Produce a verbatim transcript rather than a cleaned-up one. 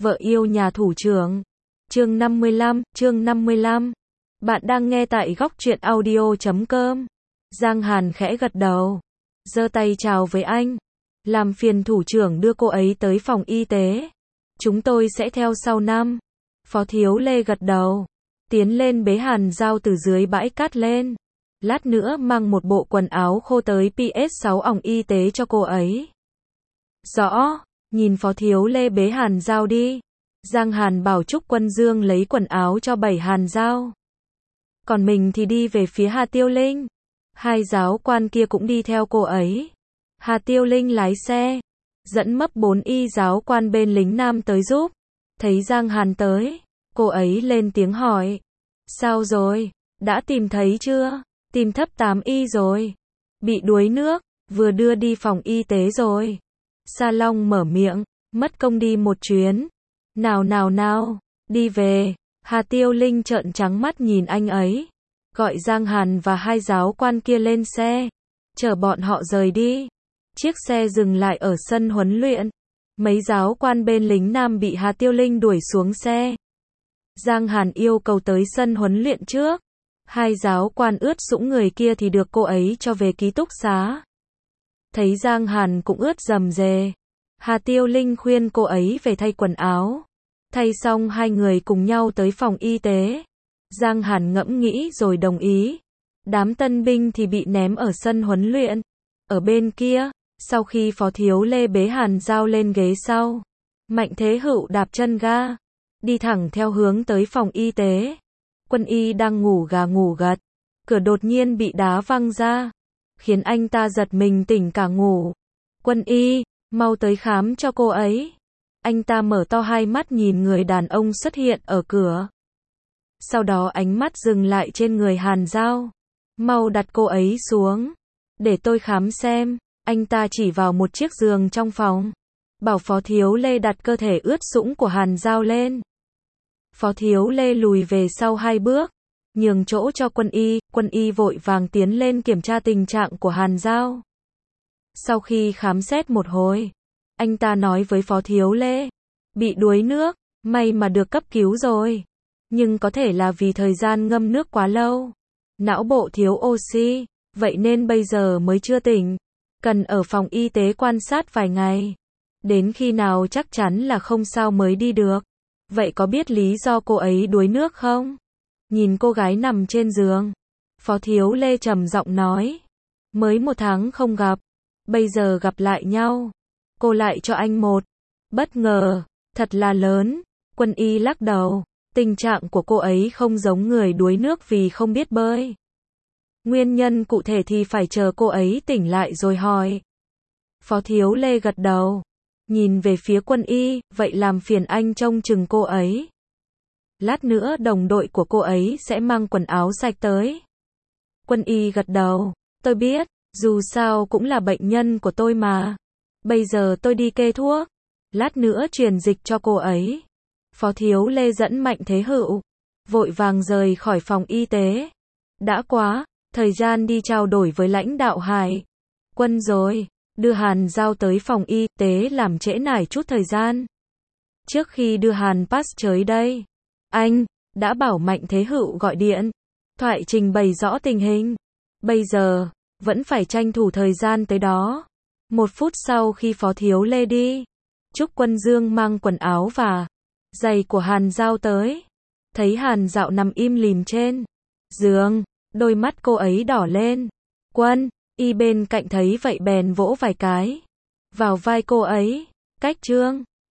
Vợ yêu nhà thủ trưởng. Chương năm mươi lăm, chương năm mươi lăm. Bạn đang nghe tại góc truyện audio chấm com. Giang Hàn khẽ gật đầu, giơ tay chào với anh. Làm phiền thủ trưởng đưa cô ấy tới phòng y tế. Chúng tôi sẽ theo sau năm. Phó Thiếu Lê gật đầu, tiến lên bế Hàn Giao từ dưới bãi cát lên. Lát nữa mang một bộ quần áo khô tới pê ét sáu òng y tế cho cô ấy. Rõ, nhìn Phó Thiếu Lê bế Hàn Giao đi. Giang Hàn bảo Trúc Quân Dương lấy quần áo cho bảy Hàn Giao. Còn mình thì đi về phía Hà Tiêu Linh. Hai giáo quan kia cũng đi theo cô ấy. Hà Tiêu Linh lái xe, dẫn mấp bốn y giáo quan bên lính nam tới giúp. Thấy Giang Hàn tới, cô ấy lên tiếng hỏi. Sao rồi, đã tìm thấy chưa? Tìm thấp tám y rồi. Bị đuối nước, vừa đưa đi phòng y tế rồi. Sa Long mở miệng, mất công đi một chuyến. Nào nào nào, đi về. Hà Tiêu Linh trợn trắng mắt nhìn anh ấy. Gọi Giang Hàn và hai giáo quan kia lên xe, chở bọn họ rời đi. Chiếc xe dừng lại ở sân huấn luyện. Mấy giáo quan bên lính nam bị Hà Tiêu Linh đuổi xuống xe. Giang Hàn yêu cầu tới sân huấn luyện trước. Hai giáo quan ướt sũng người kia thì được cô ấy cho về ký túc xá. Thấy Giang Hàn cũng ướt rầm rề, Hà Tiêu Linh khuyên cô ấy về thay quần áo. Thay xong hai người cùng nhau tới phòng y tế. Giang Hàn ngẫm nghĩ rồi đồng ý. Đám tân binh thì bị ném ở sân huấn luyện. Ở bên kia, sau khi Phó Thiếu Lê bế Hàn Giao lên ghế sau, Mạnh Thế Hựu đạp chân ga, đi thẳng theo hướng tới phòng y tế. Quân y đang ngủ gà ngủ gật, cửa đột nhiên bị đá văng ra, khiến anh ta giật mình tỉnh cả ngủ. Quân y, mau tới khám cho cô ấy. Anh ta mở to hai mắt nhìn người đàn ông xuất hiện ở cửa. Sau đó ánh mắt dừng lại trên người Hàn Giao. Mau đặt cô ấy xuống, để tôi khám xem. Anh ta chỉ vào một chiếc giường trong phòng, bảo Phó Thiếu Lê đặt cơ thể ướt sũng của Hàn Giao lên. Phó Thiếu Lê lùi về sau hai bước, nhường chỗ cho quân y. Quân y vội vàng tiến lên kiểm tra tình trạng của Hàn Giao. Sau khi khám xét một hồi, anh ta nói với Phó Thiếu Lê, bị đuối nước, may mà được cấp cứu rồi. Nhưng có thể là vì thời gian ngâm nước quá lâu, não bộ thiếu oxy, vậy nên bây giờ mới chưa tỉnh. Cần ở phòng y tế quan sát vài ngày. Đến khi nào chắc chắn là không sao mới đi được. Vậy có biết lý do cô ấy đuối nước không? Nhìn cô gái nằm trên giường, Phó Thiếu Lê trầm giọng nói. Mới một tháng không gặp, bây giờ gặp lại nhau. Cô lại cho anh một bất ngờ, thật là lớn. Quân y lắc đầu. Tình trạng của cô ấy không giống người đuối nước vì không biết bơi. Nguyên nhân cụ thể thì phải chờ cô ấy tỉnh lại rồi hỏi. Phó Thiếu Lê gật đầu, nhìn về phía quân y, vậy làm phiền anh trông chừng cô ấy. Lát nữa đồng đội của cô ấy sẽ mang quần áo sạch tới. Quân y gật đầu, tôi biết, dù sao cũng là bệnh nhân của tôi mà. Bây giờ tôi đi kê thuốc, lát nữa truyền dịch cho cô ấy. Phó Thiếu Lê dẫn Mạnh Thế Hựu vội vàng rời khỏi phòng y tế. Đã quá thời gian đi trao đổi với lãnh đạo Hải Quân rồi, đưa Hàn Giao tới phòng y tế làm trễ nải chút thời gian. Trước khi đưa Hàn Pass tới đây, anh đã bảo Mạnh Thế Hựu gọi điện thoại trình bày rõ tình hình. Bây giờ vẫn phải tranh thủ thời gian tới đó. Một phút sau khi Phó Thiếu Lê đi, Trúc Quân Dương mang quần áo và giày của Hàn Giao tới. Thấy Hàn Dạo nằm im lìm trên giường, đôi mắt cô ấy đỏ lên. Quân y bên cạnh thấy vậy bèn vỗ vài cái vào vai cô ấy. Cách trương